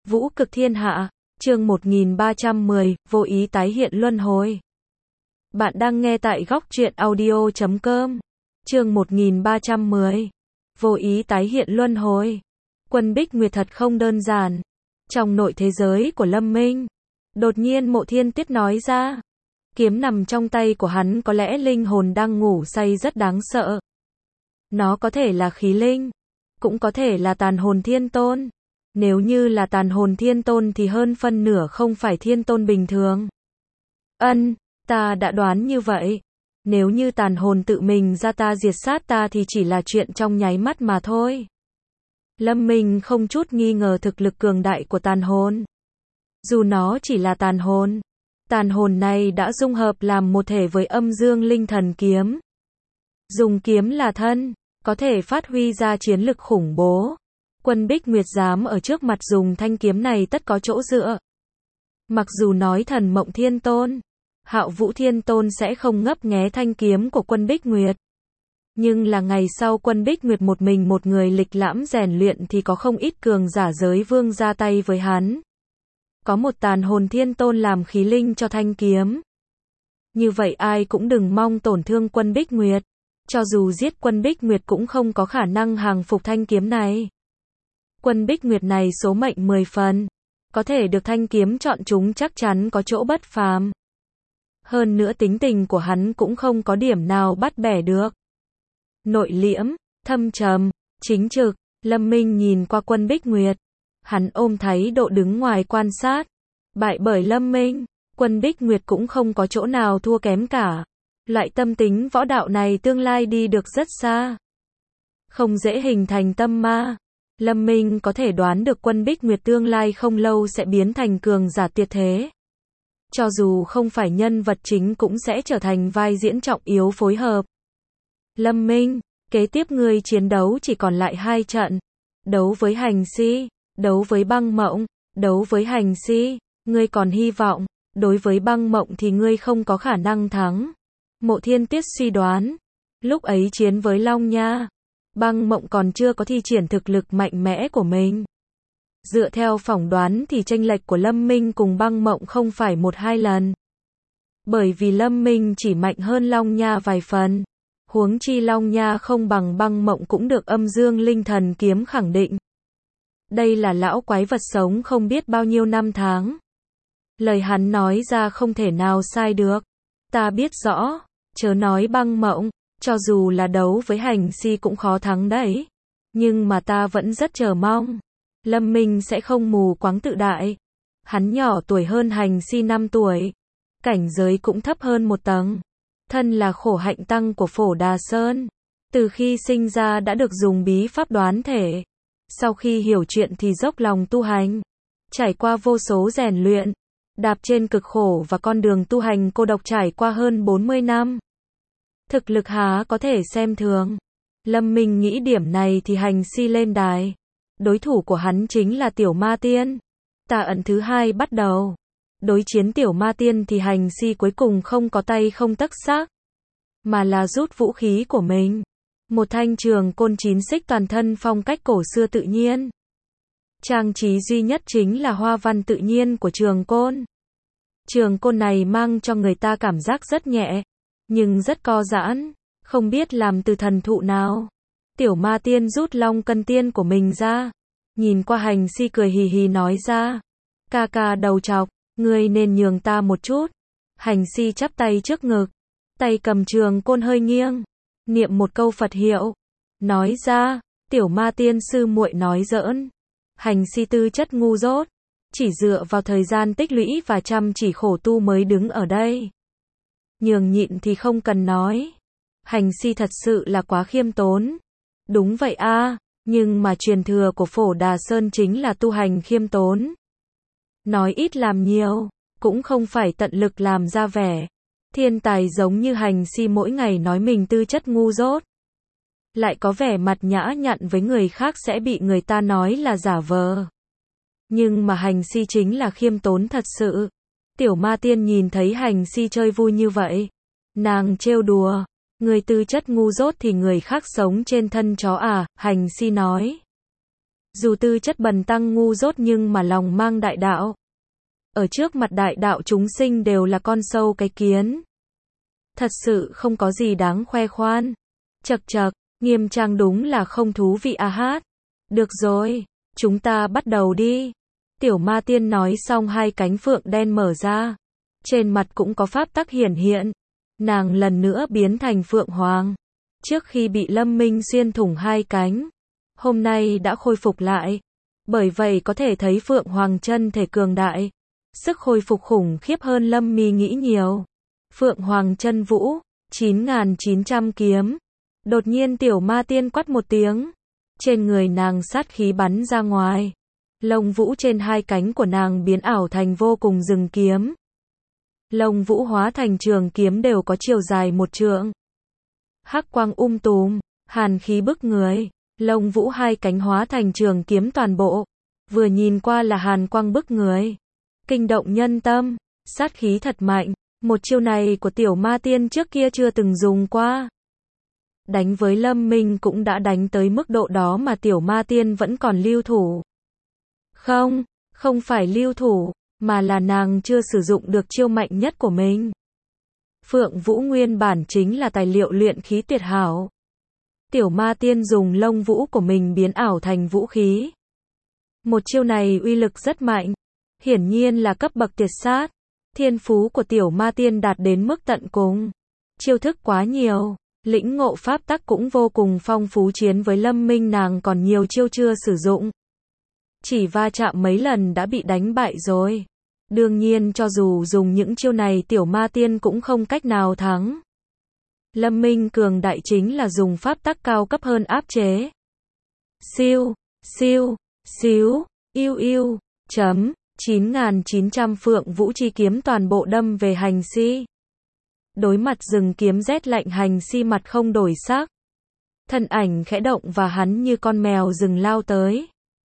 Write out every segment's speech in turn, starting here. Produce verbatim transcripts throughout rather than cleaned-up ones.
Vũ cực thiên hạ, chương một nghìn ba trăm mười, vô ý tái hiện luân hồi. Bạn đang nghe tại góc truyện audio chấm com. Chương một nghìn ba trăm mười, vô ý tái hiện luân hồi. Quân Bích Nguyệt thật không đơn giản. Trong nội thế giới của Lâm Minh, đột nhiên Mộ Thiên Tiết nói ra, kiếm nằm trong tay của hắn có lẽ linh hồn đang ngủ say rất đáng sợ. Nó có thể là khí linh, cũng có thể là tàn hồn thiên tôn. Nếu như là tàn hồn thiên tôn thì hơn phân nửa không phải thiên tôn bình thường. Ân, ta đã đoán như vậy. Nếu như tàn hồn tự mình ra ta diệt sát ta thì chỉ là chuyện trong nháy mắt mà thôi. Lâm Minh không chút nghi ngờ thực lực cường đại của tàn hồn. Dù nó chỉ là tàn hồn, tàn hồn này đã dung hợp làm một thể với âm dương linh thần kiếm. Dùng kiếm là thân, có thể phát huy ra chiến lực khủng bố. Quân Bích Nguyệt dám ở trước mặt dùng thanh kiếm này tất có chỗ dựa. Mặc dù nói Thần Mộng Thiên Tôn, Hạo Vũ Thiên Tôn sẽ không ngấp nghé thanh kiếm của Quân Bích Nguyệt. Nhưng là ngày sau Quân Bích Nguyệt một mình một người lịch lãm rèn luyện thì có không ít cường giả giới vương ra tay với hắn. Có một tàn hồn thiên tôn làm khí linh cho thanh kiếm. Như vậy ai cũng đừng mong tổn thương Quân Bích Nguyệt. Cho dù giết Quân Bích Nguyệt cũng không có khả năng hàng phục thanh kiếm này. Quân Bích Nguyệt này số mệnh mười phần. Có thể được thanh kiếm chọn chúng chắc chắn có chỗ bất phàm. Hơn nữa tính tình của hắn cũng không có điểm nào bắt bẻ được. Nội liễm, thâm trầm, chính trực, Lâm Minh nhìn qua Quân Bích Nguyệt. Hắn ôm thái độ đứng ngoài quan sát. Bại bởi Lâm Minh, Quân Bích Nguyệt cũng không có chỗ nào thua kém cả. Loại tâm tính võ đạo này tương lai đi được rất xa. Không dễ hình thành tâm ma. Lâm Minh có thể đoán được Quân Bích Nguyệt tương lai không lâu sẽ biến thành cường giả tuyệt thế. Cho dù không phải nhân vật chính cũng sẽ trở thành vai diễn trọng yếu phối hợp. Lâm Minh, kế tiếp ngươi chiến đấu chỉ còn lại hai trận. Đấu với Hành Si, đấu với Băng Mộng, đấu với Hành Si, ngươi còn hy vọng, đối với Băng Mộng thì ngươi không có khả năng thắng. Mộ Thiên Tiết suy đoán, lúc ấy chiến với Long Nha, Băng Mộng còn chưa có thi triển thực lực mạnh mẽ của mình. Dựa theo phỏng đoán thì chênh lệch của Lâm Minh cùng Băng Mộng không phải một hai lần. Bởi vì Lâm Minh chỉ mạnh hơn Long Nha vài phần. Huống chi Long Nha không bằng Băng Mộng cũng được âm dương linh thần kiếm khẳng định. Đây là lão quái vật sống không biết bao nhiêu năm tháng. Lời hắn nói ra không thể nào sai được. Ta biết rõ, chớ nói Băng Mộng, cho dù là đấu với Hành Si cũng khó thắng đấy. Nhưng mà ta vẫn rất chờ mong. Lâm Minh sẽ không mù quáng tự đại. Hắn nhỏ tuổi hơn Hành Si năm tuổi. Cảnh giới cũng thấp hơn một tầng. Thân là khổ hạnh tăng của Phổ Đà Sơn. Từ khi sinh ra đã được dùng bí pháp đoán thể. Sau khi hiểu chuyện thì dốc lòng tu hành. Trải qua vô số rèn luyện. Đạp trên cực khổ và con đường tu hành cô độc trải qua hơn bốn mươi năm. Thực lực há có thể xem thường. Lâm Minh nghĩ điểm này thì Hành Si lên đài. Đối thủ của hắn chính là Tiểu Ma Tiên. Tà ẩn thứ hai bắt đầu. Đối chiến Tiểu Ma Tiên thì Hành Si cuối cùng không có tay không tấc xác. Mà là rút vũ khí của mình. Một thanh trường côn chín xích toàn thân phong cách cổ xưa tự nhiên. Trang trí duy nhất chính là hoa văn tự nhiên của trường côn. Trường côn này mang cho người ta cảm giác rất nhẹ. Nhưng rất co giãn. Không biết làm từ thần thụ nào. Tiểu Ma Tiên rút long cân tiên của mình ra. Nhìn qua Hành Si cười hì hì nói ra. Ca ca đầu trọc, ngươi nên nhường ta một chút. Hành Si chắp tay trước ngực. Tay cầm trường côn hơi nghiêng. Niệm một câu Phật hiệu. Nói ra, Tiểu Ma Tiên sư muội nói giỡn. Hành Si tư chất ngu dốt. Chỉ dựa vào thời gian tích lũy và chăm chỉ khổ tu mới đứng ở đây. Nhường nhịn thì không cần nói. Hành Si thật sự là quá khiêm tốn. Đúng vậy a, nhưng mà truyền thừa của Phổ Đà Sơn chính là tu hành khiêm tốn. Nói ít làm nhiều, cũng không phải tận lực làm ra vẻ. Thiên tài giống như Hành Si mỗi ngày nói mình tư chất ngu dốt. Lại có vẻ mặt nhã nhặn với người khác sẽ bị người ta nói là giả vờ. Nhưng mà Hành Si chính là khiêm tốn thật sự. Tiểu Ma Tiên nhìn thấy Hành Si chơi vui như vậy. Nàng trêu đùa. Người tư chất ngu dốt thì người khác sống trên thân chó à, Hành Si nói. Dù tư chất bần tăng ngu dốt nhưng mà lòng mang đại đạo. Ở trước mặt đại đạo chúng sinh đều là con sâu cái kiến. Thật sự không có gì đáng khoe khoan. Chậc chậc, Nghiêm Trang đúng là không thú vị à hát. Được rồi, chúng ta bắt đầu đi. Tiểu Ma Tiên nói xong hai cánh phượng đen mở ra. Trên mặt cũng có pháp tắc hiển hiện. Nàng lần nữa biến thành Phượng Hoàng. Trước khi bị Lâm Minh xuyên thủng hai cánh, hôm nay đã khôi phục lại. Bởi vậy có thể thấy Phượng Hoàng chân thể cường đại. Sức khôi phục khủng khiếp hơn Lâm Mi nghĩ nhiều. Phượng Hoàng chân vũ, chín nghìn chín trăm kiếm. Đột nhiên Tiểu Ma Tiên quát một tiếng. Trên người nàng sát khí bắn ra ngoài. Lông vũ trên hai cánh của nàng biến ảo thành vô cùng rừng kiếm. Lông vũ hóa thành trường kiếm đều có chiều dài một trượng. Hắc quang um tùm, hàn khí bức người. Lông vũ hai cánh hóa thành trường kiếm toàn bộ. Vừa nhìn qua là hàn quang bức người. Kinh động nhân tâm, sát khí thật mạnh. Một chiêu này của Tiểu Ma Tiên trước kia chưa từng dùng qua. Đánh với Lâm Minh cũng đã đánh tới mức độ đó mà Tiểu Ma Tiên vẫn còn lưu thủ. Không, không phải lưu thủ, mà là nàng chưa sử dụng được chiêu mạnh nhất của mình. Phượng Vũ nguyên bản chính là tài liệu luyện khí tuyệt hảo. Tiểu Ma Tiên dùng lông vũ của mình biến ảo thành vũ khí. Một chiêu này uy lực rất mạnh, hiển nhiên là cấp bậc tuyệt sát. Thiên phú của Tiểu Ma Tiên đạt đến mức tận cùng. Chiêu thức quá nhiều, lĩnh ngộ pháp tắc cũng vô cùng phong phú, chiến với Lâm Minh nàng còn nhiều chiêu chưa sử dụng. Chỉ va chạm mấy lần đã bị đánh bại rồi. Đương nhiên cho dù dùng những chiêu này Tiểu Ma Tiên cũng không cách nào thắng. Lâm Minh cường đại chính là dùng pháp tắc cao cấp hơn áp chế. Siêu, siêu, xíu, yêu yêu, chấm, chín nghìn chín trăm Phượng Vũ chi kiếm toàn bộ đâm về Hành Si. Đối mặt rừng kiếm rét lạnh, Hành Si mặt không đổi sắc. Thân ảnh khẽ động và hắn như con mèo rừng lao tới.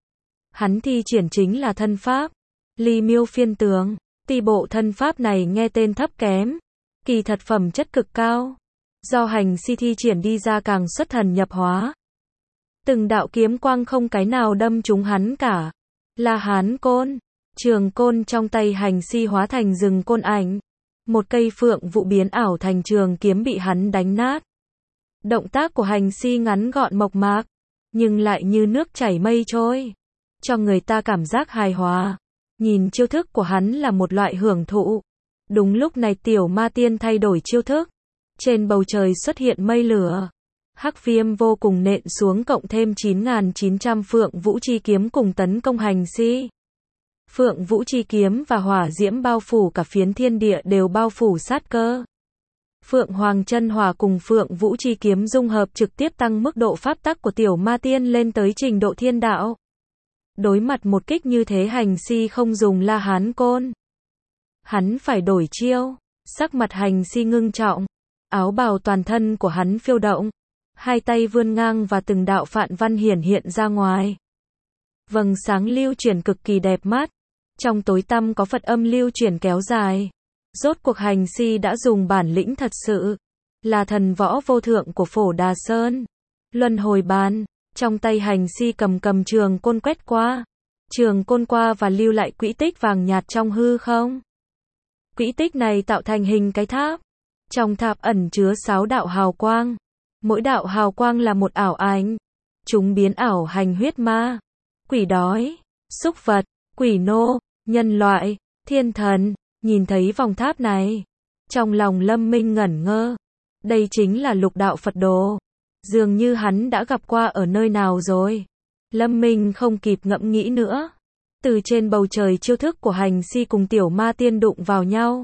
Hắn thi triển chính là thân pháp Ly Miêu Phiên Tướng. Tuy bộ thân pháp này nghe tên thấp kém, kỳ thật phẩm chất cực cao. Do Hành Si thi triển đi ra càng xuất thần nhập hóa. Từng đạo kiếm quang không cái nào đâm trúng hắn cả. Là Hán Côn. Trường côn trong tay Hành Si hóa thành rừng côn ảnh. Một cây phượng vụ biến ảo thành trường kiếm bị hắn đánh nát. Động tác của Hành Si ngắn gọn mộc mạc, nhưng lại như nước chảy mây trôi, cho người ta cảm giác hài hòa. Nhìn chiêu thức của hắn là một loại hưởng thụ. Đúng lúc này Tiểu Ma Tiên thay đổi chiêu thức. Trên bầu trời xuất hiện mây lửa. Hắc viêm vô cùng nện xuống, cộng thêm chín nghìn chín trăm Phượng Vũ chi kiếm cùng tấn công Hành Si. Phượng Vũ chi kiếm và hỏa diễm bao phủ cả phiến thiên địa, đều bao phủ sát cơ. Phượng Hoàng chân hỏa cùng Phượng Vũ chi kiếm dung hợp trực tiếp tăng mức độ pháp tắc của Tiểu Ma Tiên lên tới trình độ thiên đạo. Đối mặt một kích như thế, Hành Si không dùng La Hán Côn. Hắn phải đổi chiêu. Sắc mặt Hành Si ngưng trọng. Áo bào toàn thân của hắn phiêu động. Hai tay vươn ngang và từng đạo phạn văn hiển hiện ra ngoài. Vầng sáng lưu chuyển cực kỳ đẹp mắt. Trong tối tăm có Phật âm lưu chuyển kéo dài. Rốt cuộc Hành Si đã dùng bản lĩnh thật sự. Là thần võ vô thượng của Phổ Đà Sơn. Luân hồi bàn. Trong tay Hành Si cầm cầm trường côn quét qua. Trường côn qua và lưu lại quỹ tích vàng nhạt trong hư không. Quỹ tích này tạo thành hình cái tháp. Trong tháp ẩn chứa sáu đạo hào quang. Mỗi đạo hào quang là một ảo ảnh. Chúng biến ảo hành huyết ma, quỷ đói, súc vật, quỷ nô, nhân loại, thiên thần. Nhìn thấy vòng tháp này, trong lòng Lâm Minh ngẩn ngơ. Đây chính là lục đạo Phật đồ. Dường như hắn đã gặp qua ở nơi nào rồi. Lâm Minh không kịp ngẫm nghĩ nữa. Từ trên bầu trời chiêu thức của Hành Si cùng Tiểu Ma Tiên đụng vào nhau.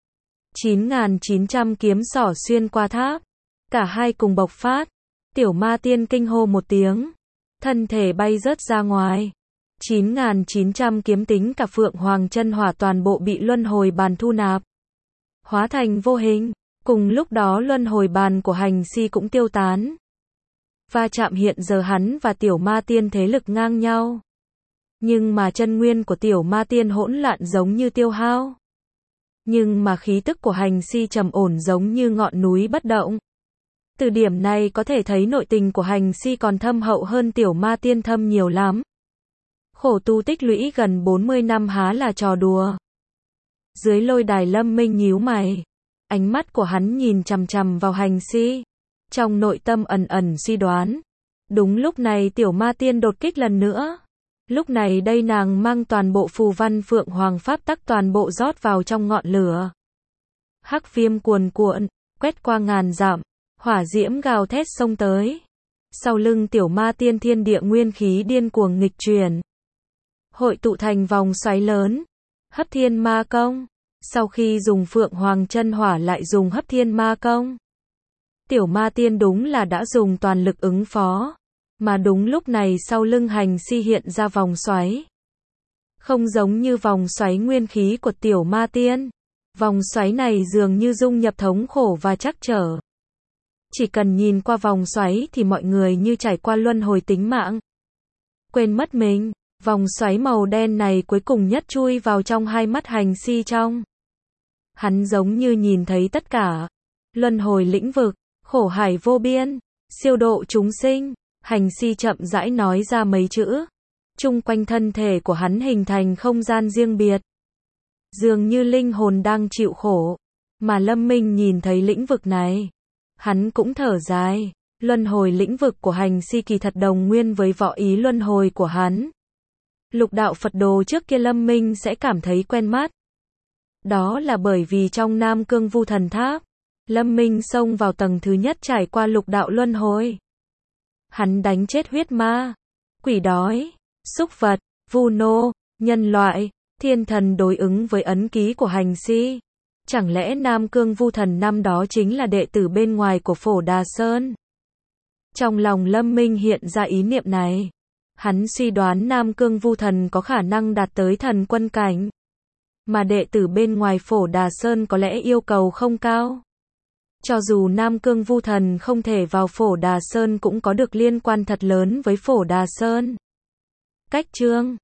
chín nghìn chín trăm kiếm xỏ xuyên qua tháp. Cả hai cùng bộc phát. Tiểu Ma Tiên kinh hô một tiếng. Thân thể bay rớt ra ngoài. chín nghìn chín trăm kiếm tính cả Phượng Hoàng chân hỏa toàn bộ bị luân hồi bàn thu nạp. Hóa thành vô hình. Cùng lúc đó luân hồi bàn của Hành Si cũng tiêu tán. Va chạm hiện giờ hắn và Tiểu Ma Tiên thế lực ngang nhau. Nhưng mà chân nguyên của Tiểu Ma Tiên hỗn loạn giống như tiêu hao. Nhưng mà khí tức của Hành Si trầm ổn giống như ngọn núi bất động. Từ điểm này có thể thấy nội tình của Hành Si còn thâm hậu hơn Tiểu Ma Tiên thâm nhiều lắm. Khổ tu tích lũy gần bốn mươi năm há là trò đùa. Dưới lôi đài Lâm Minh nhíu mày. Ánh mắt của hắn nhìn chằm chằm vào Hành Si. Trong nội tâm ẩn ẩn suy đoán. Đúng lúc này tiểu ma tiên đột kích lần nữa. Lúc này đây nàng mang toàn bộ phù văn Phượng Hoàng Pháp tắc toàn bộ rót vào trong ngọn lửa. Hắc viêm cuồn cuộn, quét qua ngàn dặm, hỏa diễm gào thét xông tới. Sau lưng tiểu ma tiên thiên địa nguyên khí điên cuồng nghịch chuyển. Hội tụ thành vòng xoáy lớn. Hấp thiên ma công. Sau khi dùng Phượng Hoàng chân hỏa lại dùng hấp thiên ma công. Tiểu ma tiên đúng là đã dùng toàn lực ứng phó. Mà đúng lúc này sau lưng Hành Si hiện ra vòng xoáy. Không giống như vòng xoáy nguyên khí của tiểu ma tiên. Vòng xoáy này dường như dung nhập thống khổ và trắc trở. Chỉ cần nhìn qua vòng xoáy thì mọi người như trải qua luân hồi tính mạng. Quên mất mình, vòng xoáy màu đen này cuối cùng nhất chui vào trong hai mắt Hành Si trong. Hắn giống như nhìn thấy tất cả. Luân hồi lĩnh vực, khổ hải vô biên, siêu độ chúng sinh. Hành Si chậm rãi nói ra mấy chữ. Chung quanh thân thể của hắn hình thành không gian riêng biệt. Dường như linh hồn đang chịu khổ. Mà Lâm Minh nhìn thấy lĩnh vực này. Hắn cũng thở dài. Luân hồi lĩnh vực của Hành Si kỳ thật đồng nguyên với võ ý luân hồi của hắn. Lục đạo Phật đồ trước kia Lâm Minh sẽ cảm thấy quen mắt. Đó là bởi vì trong Nam Cương Vu Thần Tháp, Lâm Minh xông vào tầng thứ nhất trải qua lục đạo luân hồi. Hắn đánh chết huyết ma, quỷ đói, súc vật, vu nô, nhân loại, thiên thần đối ứng với ấn ký của Hành Si. Chẳng lẽ Nam Cương Vu Thần năm đó chính là đệ tử bên ngoài của Phổ Đà Sơn? Trong lòng Lâm Minh hiện ra ý niệm này. Hắn suy đoán Nam Cương Vu Thần có khả năng đạt tới thần quân cảnh. Mà đệ tử bên ngoài Phổ Đà Sơn có lẽ yêu cầu không cao. Cho dù Nam Cương Vu Thần không thể vào Phổ Đà Sơn cũng có được liên quan thật lớn với Phổ Đà Sơn. Cách chương